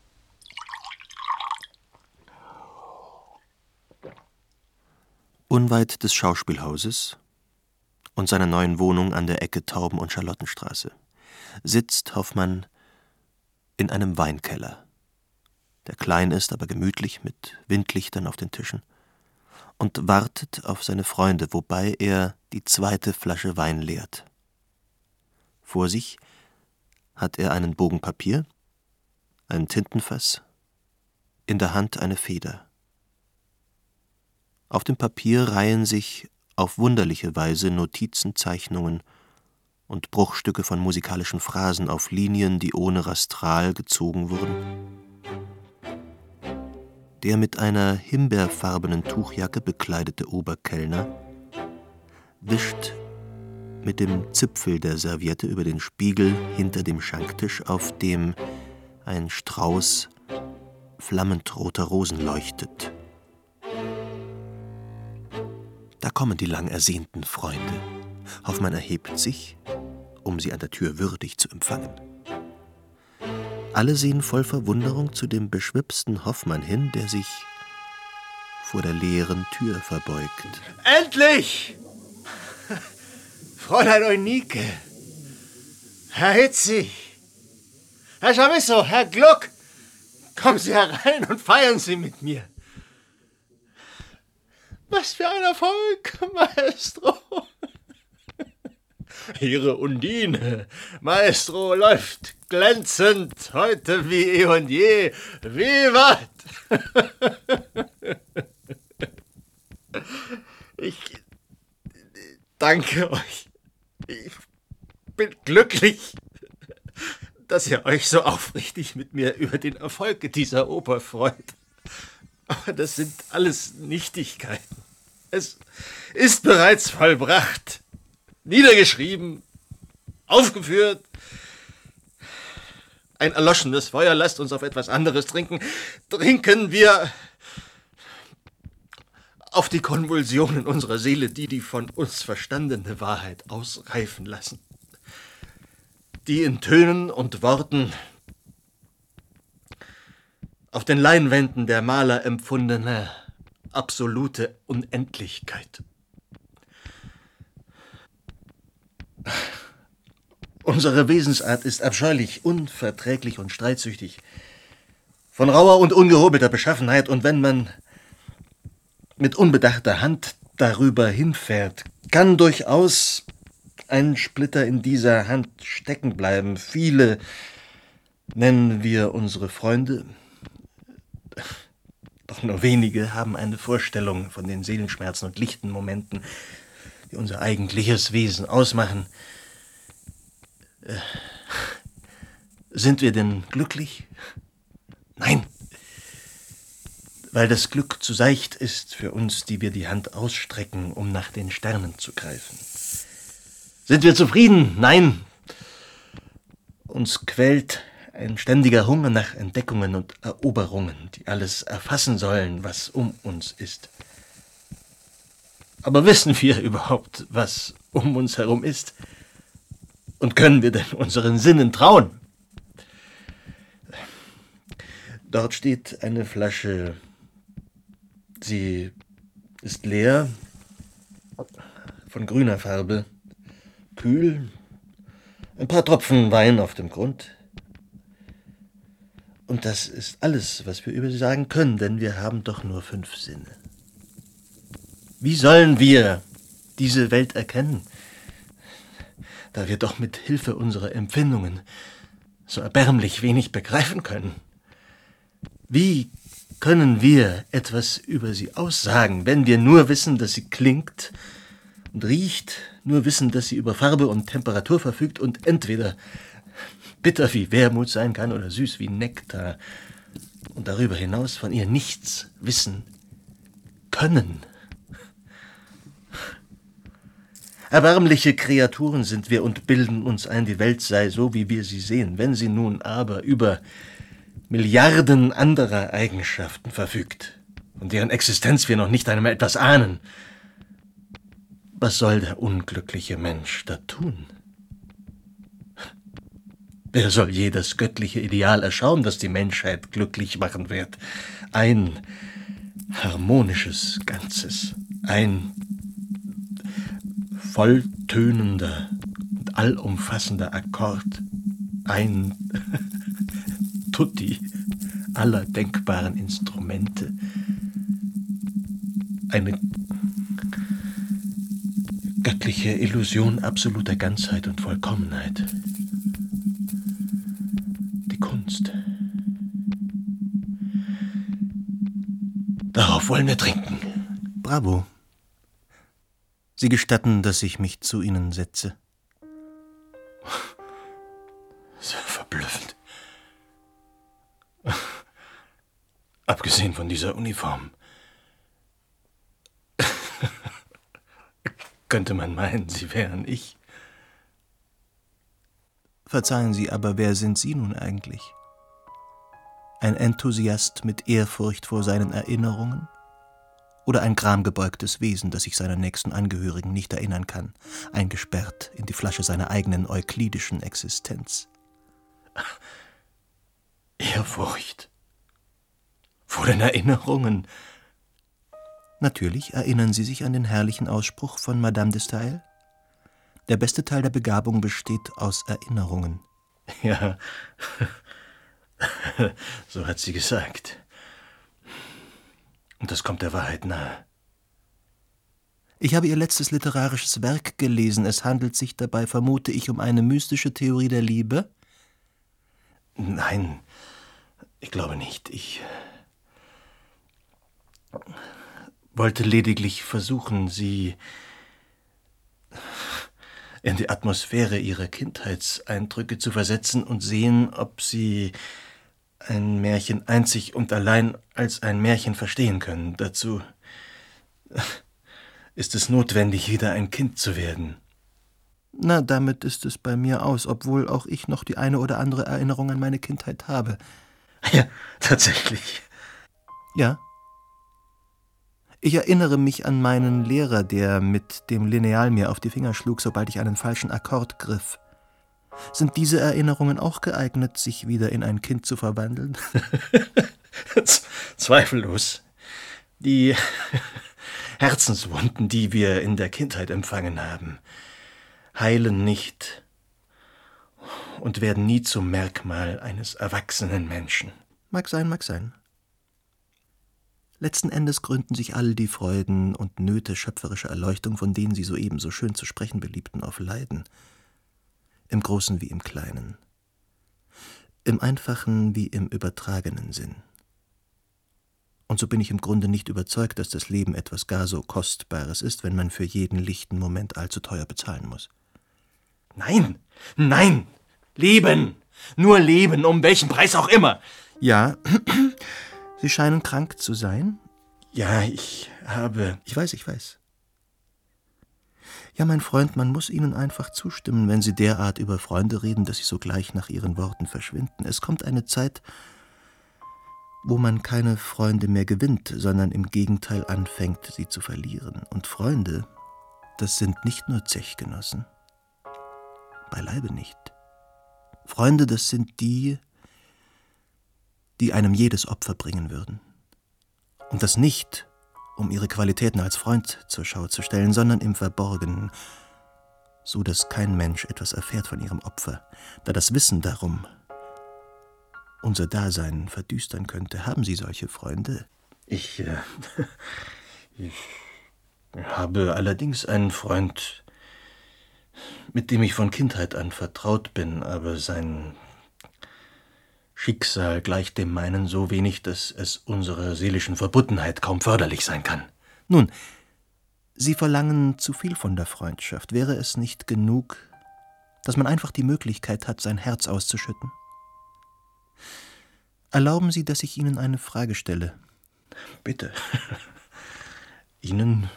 Unweit des Schauspielhauses und seiner neuen Wohnung an der Ecke Tauben- und Charlottenstraße sitzt Hoffmann in einem Weinkeller, der klein ist, aber gemütlich, mit Windlichtern auf den Tischen, und wartet auf seine Freunde, wobei er die zweite Flasche Wein leert. Vor sich hat er einen Bogen Papier, ein Tintenfass, in der Hand eine Feder. Auf dem Papier reihen sich auf wunderliche Weise Notizen, Zeichnungen und Bruchstücke von musikalischen Phrasen auf Linien, die ohne Rastral gezogen wurden. Der mit einer himbeerfarbenen Tuchjacke bekleidete Oberkellner wischt mit dem Zipfel der Serviette über den Spiegel hinter dem Schanktisch, auf dem ein Strauß flammend roter Rosen leuchtet. Da kommen die lang ersehnten Freunde. Hoffmann erhebt sich, um sie an der Tür würdig zu empfangen. Alle sehen voll Verwunderung zu dem beschwipsten Hoffmann hin, der sich vor der leeren Tür verbeugt. Endlich! Fräulein Eunike, Herr Hitzig, Herr Chamisso, Herr Gluck, kommen Sie herein und feiern Sie mit mir. Was für ein Erfolg, Maestro! Ihre Undine, Maestro, läuft glänzend, heute wie eh und je. Vivat! Ich danke euch. Ich bin glücklich, dass ihr euch so aufrichtig mit mir über den Erfolg dieser Oper freut. Aber das sind alles Nichtigkeiten. Es ist bereits vollbracht, niedergeschrieben, aufgeführt. Ein erloschenes Feuer, lasst uns auf etwas anderes trinken. Trinken wir auf die Konvulsionen unserer Seele, die die von uns verstandene Wahrheit ausreifen lassen. Die in Tönen und Worten auf den Leinwänden der Maler empfundene absolute Unendlichkeit. Unsere Wesensart ist abscheulich, unverträglich und streitsüchtig, von rauer und ungehobelter Beschaffenheit, und wenn man mit unbedachter Hand darüber hinfährt, kann durchaus ein Splitter in dieser Hand stecken bleiben. Viele nennen wir unsere Freunde, doch nur wenige haben eine Vorstellung von den Seelenschmerzen und lichten Momenten, die unser eigentliches Wesen ausmachen. Äh, sind wir denn glücklich? Nein, weil das Glück zu seicht ist für uns, die wir die Hand ausstrecken, um nach den Sternen zu greifen. Sind wir zufrieden? Nein. Uns quält ein ständiger Hunger nach Entdeckungen und Eroberungen, die alles erfassen sollen, was um uns ist. Aber wissen wir überhaupt, was um uns herum ist? Und können wir denn unseren Sinnen trauen? Dort steht eine Flasche. Sie ist leer, von grüner Farbe, kühl, ein paar Tropfen Wein auf dem Grund. Und das ist alles, was wir über sie sagen können, denn wir haben doch nur fünf Sinne. Wie sollen wir diese Welt erkennen, da wir doch mit Hilfe unserer Empfindungen so erbärmlich wenig begreifen können? Wie können wir etwas über sie aussagen, wenn wir nur wissen, dass sie klingt und riecht, nur wissen, dass sie über Farbe und Temperatur verfügt und entweder bitter wie Wermut sein kann oder süß wie Nektar und darüber hinaus von ihr nichts wissen können? Erbärmliche Kreaturen sind wir und bilden uns ein, die Welt sei so, wie wir sie sehen. Wenn sie nun aber über Milliarden anderer Eigenschaften verfügt, von deren Existenz wir noch nicht einmal etwas ahnen, was soll der unglückliche Mensch da tun? Wer soll je das göttliche Ideal erschauen, das die Menschheit glücklich machen wird? Ein harmonisches Ganzes, ein volltönender und allumfassender Akkord, ein Tutti aller denkbaren Instrumente, eine göttliche Illusion absoluter Ganzheit und Vollkommenheit. Die Kunst. Darauf wollen wir trinken. Bravo. Sie gestatten, dass ich mich zu Ihnen setze. Sehr verblüffend. Abgesehen von dieser Uniform. Könnte man meinen, Sie wären ich. Verzeihen Sie, aber wer sind Sie nun eigentlich? Ein Enthusiast mit Ehrfurcht vor seinen Erinnerungen? Oder ein gramgebeugtes Wesen, das sich seiner nächsten Angehörigen nicht erinnern kann, eingesperrt in die Flasche seiner eigenen euklidischen Existenz? Ehrfurcht vor den Erinnerungen? Natürlich erinnern Sie sich an den herrlichen Ausspruch von Madame de Staël? Der beste Teil der Begabung besteht aus Erinnerungen. Ja, so hat sie gesagt. Und das kommt der Wahrheit nahe. Ich habe ihr letztes literarisches Werk gelesen. Es handelt sich dabei, vermute ich, um eine mystische Theorie der Liebe? Nein, ich glaube nicht. Ich wollte lediglich versuchen, sie in die Atmosphäre ihrer Kindheitseindrücke zu versetzen und sehen, ob sie ein Märchen einzig und allein als ein Märchen verstehen können. Dazu ist es notwendig, wieder ein Kind zu werden. Na, damit ist es bei mir aus, obwohl auch ich noch die eine oder andere Erinnerung an meine Kindheit habe. Ja, tatsächlich. Ja. Ich erinnere mich an meinen Lehrer, der mit dem Lineal mir auf die Finger schlug, sobald ich einen falschen Akkord griff. Sind diese Erinnerungen auch geeignet, sich wieder in ein Kind zu verwandeln? Zweifellos. Die Herzenswunden, die wir in der Kindheit empfangen haben, heilen nicht und werden nie zum Merkmal eines erwachsenen Menschen. Mag sein, mag sein. Letzten Endes gründen sich all die Freuden und Nöte schöpferischer Erleuchtung, von denen Sie soeben so schön zu sprechen beliebten, auf Leiden. Im Großen wie im Kleinen. Im einfachen wie im übertragenen Sinn. Und so bin ich im Grunde nicht überzeugt, dass das Leben etwas gar so Kostbares ist, wenn man für jeden lichten Moment allzu teuer bezahlen muss. Nein, nein, Leben, nur Leben, um welchen Preis auch immer. Ja, Sie scheinen krank zu sein? Ja, ich habe... Ich weiß, ich weiß. Ja, mein Freund, man muss Ihnen einfach zustimmen, wenn Sie derart über Freunde reden, dass sie sogleich nach Ihren Worten verschwinden. Es kommt eine Zeit, wo man keine Freunde mehr gewinnt, sondern im Gegenteil anfängt, sie zu verlieren. Und Freunde, das sind nicht nur Zechgenossen. Beileibe nicht. Freunde, das sind die, die einem jedes Opfer bringen würden. Und das nicht, um ihre Qualitäten als Freund zur Schau zu stellen, sondern im Verborgenen, so dass kein Mensch etwas erfährt von ihrem Opfer, da das Wissen darum unser Dasein verdüstern könnte. Haben Sie solche Freunde? Ich, äh, ich habe allerdings einen Freund, mit dem ich von Kindheit an vertraut bin, aber sein Schicksal gleicht dem meinen so wenig, dass es unserer seelischen Verbundenheit kaum förderlich sein kann. Nun, Sie verlangen zu viel von der Freundschaft. Wäre es nicht genug, dass man einfach die Möglichkeit hat, sein Herz auszuschütten? Erlauben Sie, dass ich Ihnen eine Frage stelle. Bitte. Ihnen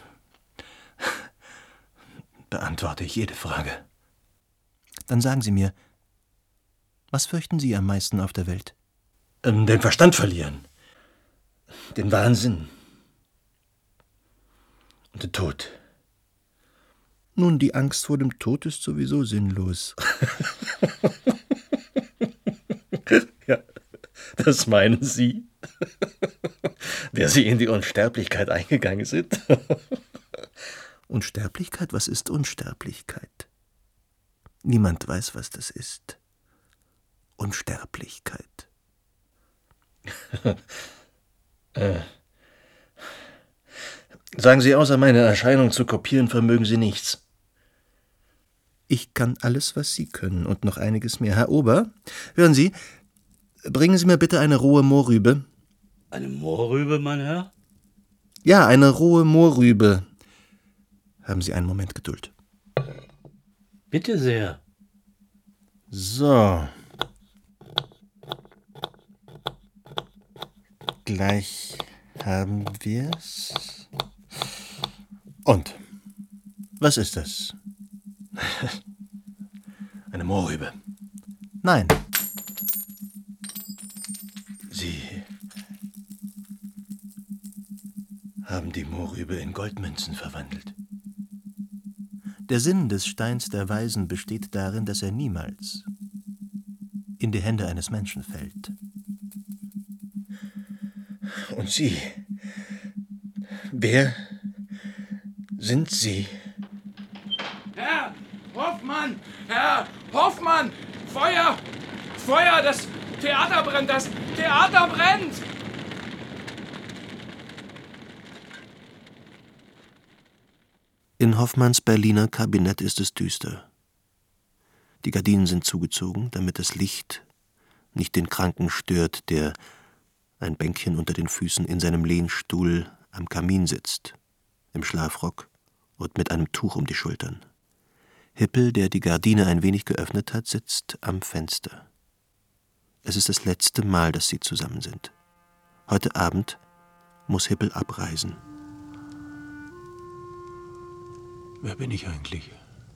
beantworte ich jede Frage. Dann sagen Sie mir, was fürchten Sie am meisten auf der Welt? Ähm, den Verstand verlieren. Den Wahnsinn. Und den Tod. Nun, die Angst vor dem Tod ist sowieso sinnlos. Ja, das meinen Sie? Der Sie in die Unsterblichkeit eingegangen sind? Unsterblichkeit? Was ist Unsterblichkeit? Niemand weiß, was das ist. Unsterblichkeit. äh. Sagen Sie, außer meine Erscheinung zu kopieren, vermögen Sie nichts. Ich kann alles, was Sie können und noch einiges mehr. Herr Ober, hören Sie, bringen Sie mir bitte eine rohe Mohrrübe. Eine Mohrrübe, mein Herr? Ja, eine rohe Mohrrübe. Haben Sie einen Moment Geduld. Bitte sehr. So. Gleich haben wir's. Und? Was ist das? Eine Mohrrübe. Nein. Sie haben die Mohrrübe in Goldmünzen verwandelt. Der Sinn des Steins der Weisen besteht darin, dass er niemals in die Hände eines Menschen fällt. Und Sie? Wer sind Sie? Herr Hoffmann! Herr Hoffmann! Feuer! Feuer! Das Theater brennt! Das Theater brennt! In Hoffmanns Berliner Kabinett ist es düster. Die Gardinen sind zugezogen, damit das Licht nicht den Kranken stört, der ein Bänkchen unter den Füßen in seinem Lehnstuhl am Kamin sitzt, im Schlafrock und mit einem Tuch um die Schultern. Hippel, der die Gardine ein wenig geöffnet hat, sitzt am Fenster. Es ist das letzte Mal, dass sie zusammen sind. Heute Abend muss Hippel abreisen. Wer bin ich eigentlich?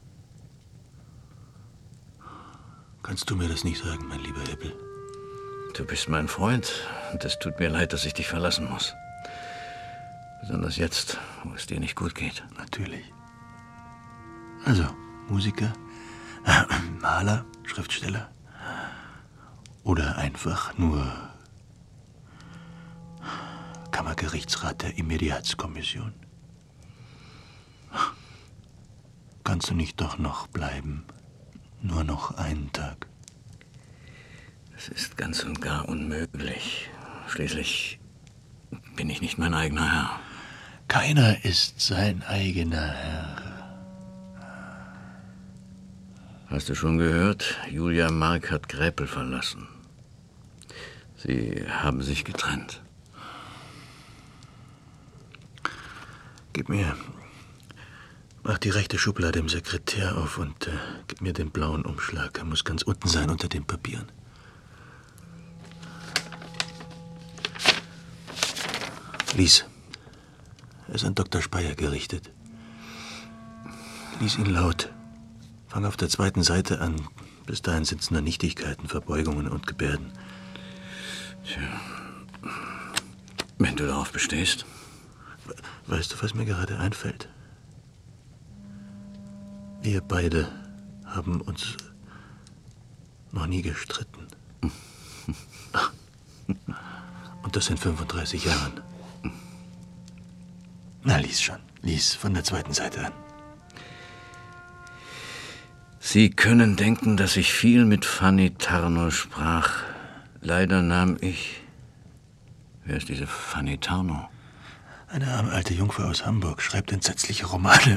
Kannst du mir das nicht sagen, mein lieber Hippel? Du bist mein Freund und es tut mir leid, dass ich dich verlassen muss. Besonders jetzt, wo es dir nicht gut geht. Natürlich. Also, Musiker, äh, Maler, Schriftsteller oder einfach nur Gerichtsrat der Immediatskommission. Kannst du nicht doch noch bleiben? Nur noch einen Tag. Das ist ganz und gar unmöglich. Schließlich bin ich nicht mein eigener Herr. Keiner ist sein eigener Herr. Hast du schon gehört? Julia Mark hat Gräpel verlassen. Sie haben sich getrennt. Gib mir... Mach die rechte Schublade im Sekretär auf und äh, gib mir den blauen Umschlag. Er muss ganz unten sein, unter den Papieren. Lies. Er ist an Doktor Speyer gerichtet. Lies ihn laut. Fang auf der zweiten Seite an. Bis dahin sind es nur Nichtigkeiten, Verbeugungen und Gebärden. Tja. Wenn du darauf bestehst. Weißt du, was mir gerade einfällt? Wir beide haben uns noch nie gestritten. Und das in fünfunddreißig Jahren. Na, lies schon. Lies von der zweiten Seite an. Sie können denken, dass ich viel mit Fanny Tarnow sprach. Leider nahm ich... Wer ist diese Fanny Tarnow? Eine arme alte Jungfer aus Hamburg, schreibt entsetzliche Romane.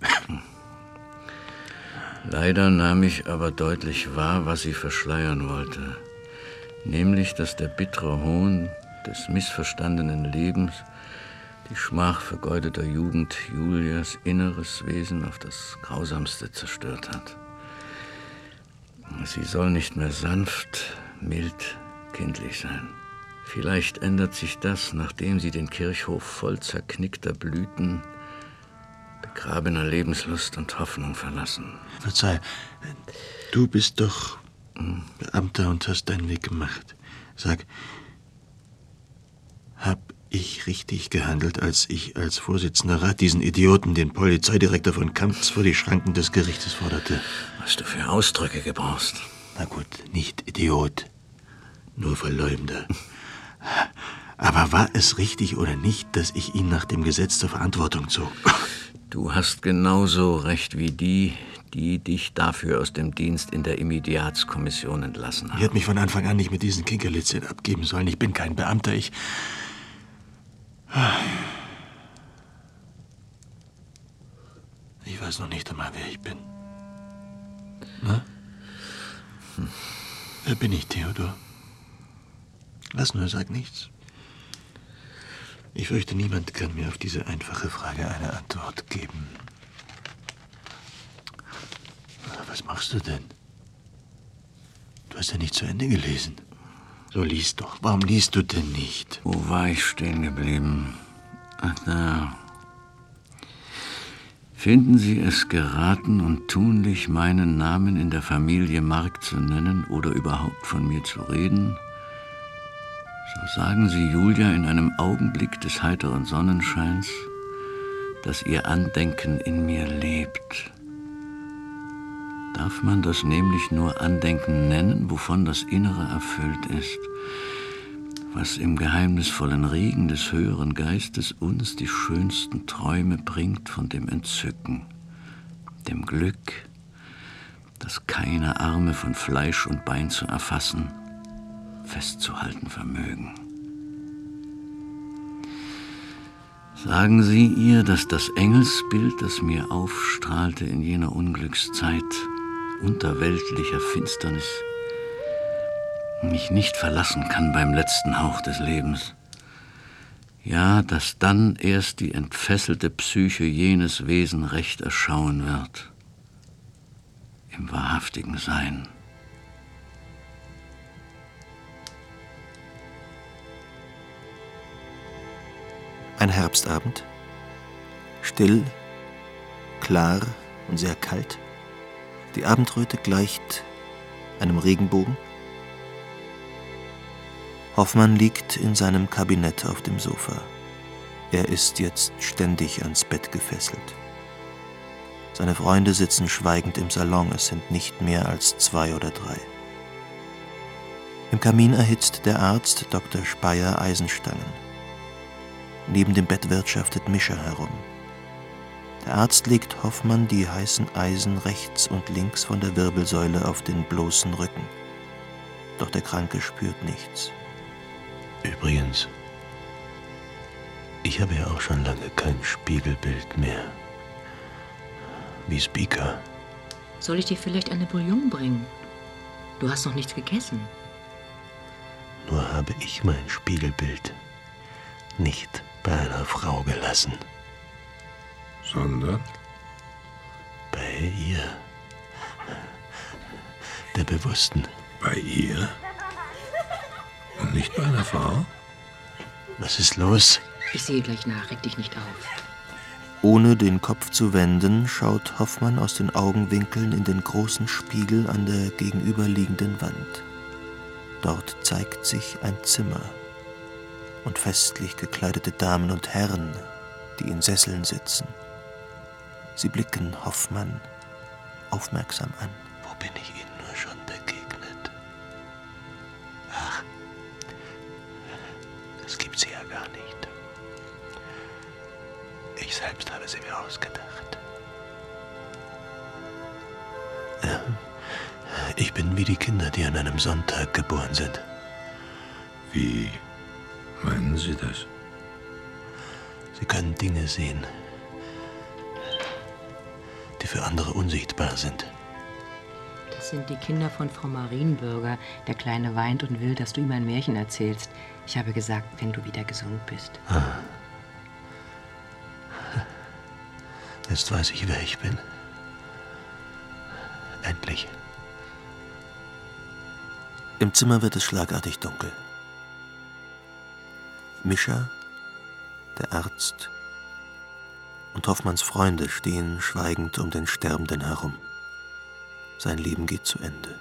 Leider nahm ich aber deutlich wahr, was sie verschleiern wollte. Nämlich, dass der bittere Hohn des missverstandenen Lebens, die Schmach vergeudeter Jugend Julias inneres Wesen auf das Grausamste zerstört hat. Sie soll nicht mehr sanft, mild, kindlich sein. Vielleicht ändert sich das, nachdem sie den Kirchhof voll zerknickter Blüten, begrabener Lebenslust und Hoffnung verlassen. Verzeih, du bist doch Beamter und hast deinen Weg gemacht. Sag, hab ich richtig gehandelt, als ich als Vorsitzender Rat diesen Idioten, den Polizeidirektor von Kamps, vor die Schranken des Gerichtes forderte? Was du für Ausdrücke gebrauchst. Na gut, nicht Idiot, nur Verleumder. Aber war es richtig oder nicht, dass ich ihn nach dem Gesetz zur Verantwortung zog? Du hast genauso recht wie die, die dich dafür aus dem Dienst in der Immediatskommission entlassen haben. Ich hätte mich von Anfang an nicht mit diesen Kinkerlitzchen abgeben sollen. Ich bin kein Beamter, ich... Ich weiß noch nicht einmal, wer ich bin. Na? Hm. Wer bin ich, Theodor? Lass nur, sag nichts. Ich fürchte, niemand kann mir auf diese einfache Frage eine Antwort geben. Was machst du denn? Du hast ja nicht zu Ende gelesen. So, lies doch. Warum liest du denn nicht? Wo war ich stehen geblieben? Ach, da. Finden Sie es geraten und tunlich, meinen Namen in der Familie Mark zu nennen oder überhaupt von mir zu reden? So sagen Sie Julia in einem Augenblick des heiteren Sonnenscheins, dass Ihr Andenken in mir lebt. Darf man das nämlich nur Andenken nennen, wovon das Innere erfüllt ist, was im geheimnisvollen Regen des höheren Geistes uns die schönsten Träume bringt von dem Entzücken, dem Glück, das keine Arme von Fleisch und Bein zu erfassen, festzuhalten vermögen. Sagen Sie ihr, dass das Engelsbild, das mir aufstrahlte in jener Unglückszeit unter weltlicher Finsternis, mich nicht verlassen kann beim letzten Hauch des Lebens. Ja, dass dann erst die entfesselte Psyche jenes Wesen recht erschauen wird, im wahrhaftigen Sein. Ein Herbstabend. Still, klar und sehr kalt. Die Abendröte gleicht einem Regenbogen. Hoffmann liegt in seinem Kabinett auf dem Sofa. Er ist jetzt ständig ans Bett gefesselt. Seine Freunde sitzen schweigend im Salon. Es sind nicht mehr als zwei oder drei. Im Kamin erhitzt der Arzt Doktor Speyer Eisenstangen. Neben dem Bett wirtschaftet Mischa herum. Der Arzt legt Hoffmann die heißen Eisen rechts und links von der Wirbelsäule auf den bloßen Rücken. Doch der Kranke spürt nichts. Übrigens, ich habe ja auch schon lange kein Spiegelbild mehr. Wie Speaker. Soll ich dir vielleicht eine Bouillon bringen? Du hast noch nichts gegessen. Nur habe ich mein Spiegelbild nicht bei einer Frau gelassen. Sondern? Bei ihr. Der Bewussten. Bei ihr? Und nicht bei einer Frau? Was ist los? Ich sehe gleich nach, reg dich nicht auf. Ohne den Kopf zu wenden, schaut Hoffmann aus den Augenwinkeln in den großen Spiegel an der gegenüberliegenden Wand. Dort zeigt sich ein Zimmer und festlich gekleidete Damen und Herren, die in Sesseln sitzen. Sie blicken Hoffmann aufmerksam an. Wo bin ich Ihnen nur schon begegnet? Ach, das gibt sie ja gar nicht. Ich selbst habe sie mir ausgedacht. Ja, ich bin wie die Kinder, die an einem Sonntag geboren sind. Wie meinen Sie das? Sie können Dinge sehen, die für andere unsichtbar sind. Das sind die Kinder von Frau Marienbürger. Der Kleine weint und will, dass du ihm ein Märchen erzählst. Ich habe gesagt, wenn du wieder gesund bist. Ah. Jetzt weiß ich, wer ich bin. Endlich. Im Zimmer wird es schlagartig dunkel. Mischa, der Arzt und Hoffmanns Freunde stehen schweigend um den Sterbenden herum. Sein Leben geht zu Ende.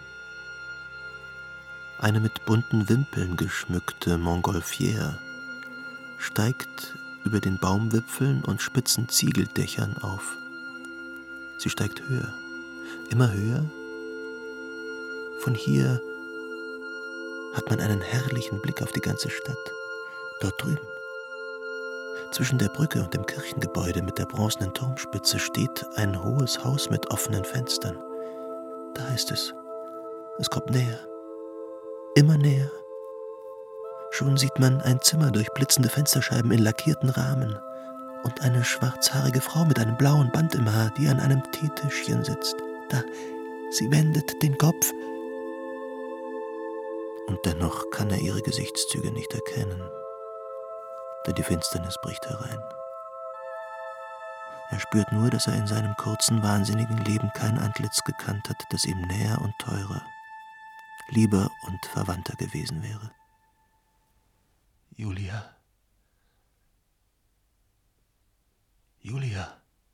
Eine mit bunten Wimpeln geschmückte Montgolfière steigt über den Baumwipfeln und spitzen Ziegeldächern auf. Sie steigt höher, immer höher. Von hier hat man einen herrlichen Blick auf die ganze Stadt. Dort drüben, zwischen der Brücke und dem Kirchengebäude mit der bronzenen Turmspitze, steht ein hohes Haus mit offenen Fenstern. Da ist es. Es kommt näher. Immer näher. Schon sieht man ein Zimmer durch blitzende Fensterscheiben in lackierten Rahmen und eine schwarzhaarige Frau mit einem blauen Band im Haar, die an einem Teetischchen sitzt. Da, sie wendet den Kopf. Und dennoch kann er ihre Gesichtszüge nicht erkennen, denn die Finsternis bricht herein. Er spürt nur, dass er in seinem kurzen, wahnsinnigen Leben kein Antlitz gekannt hat, das ihm näher und teurer, lieber und verwandter gewesen wäre. Julia. Julia.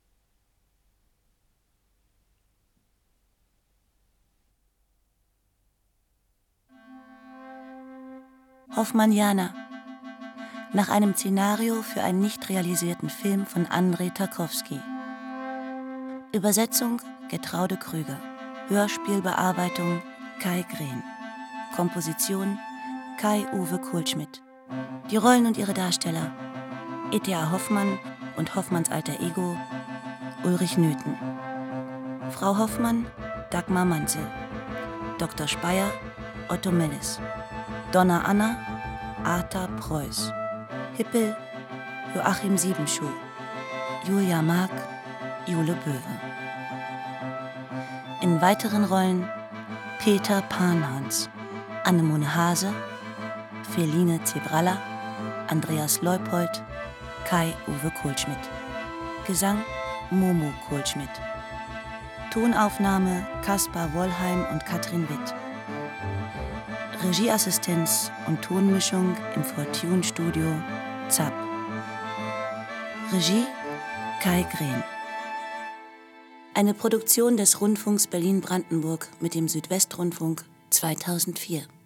Hoffmanniana. Nach einem Szenario für einen nicht realisierten Film von Andrei Tarkowski. Übersetzung Gertraude Krüger. Hörspielbearbeitung Kai Green. Komposition Kai-Uwe Kohlschmidt. Die Rollen und ihre Darsteller: E T A Hoffmann und Hoffmanns alter Ego Ulrich Nöthen. Frau Hoffmann Dagmar Manzel. Doktor Speyer Otto Mellis. Donna Anna Arta Preuß. Hippel Joachim Siebenschuh. Julia Mark Jule Böwe. In weiteren Rollen Peter Panhans, Annemone Hase, Feline Zebralla, Andreas Leupold, Kai-Uwe Kohlschmidt. Gesang Momo Kohlschmidt. Tonaufnahme Kaspar Wollheim und Katrin Witt. Regieassistenz und Tonmischung im Fortune Studio Zapp. Regie Kai Green. Eine Produktion des Rundfunks Berlin-Brandenburg mit dem Südwestrundfunk zweitausendvier.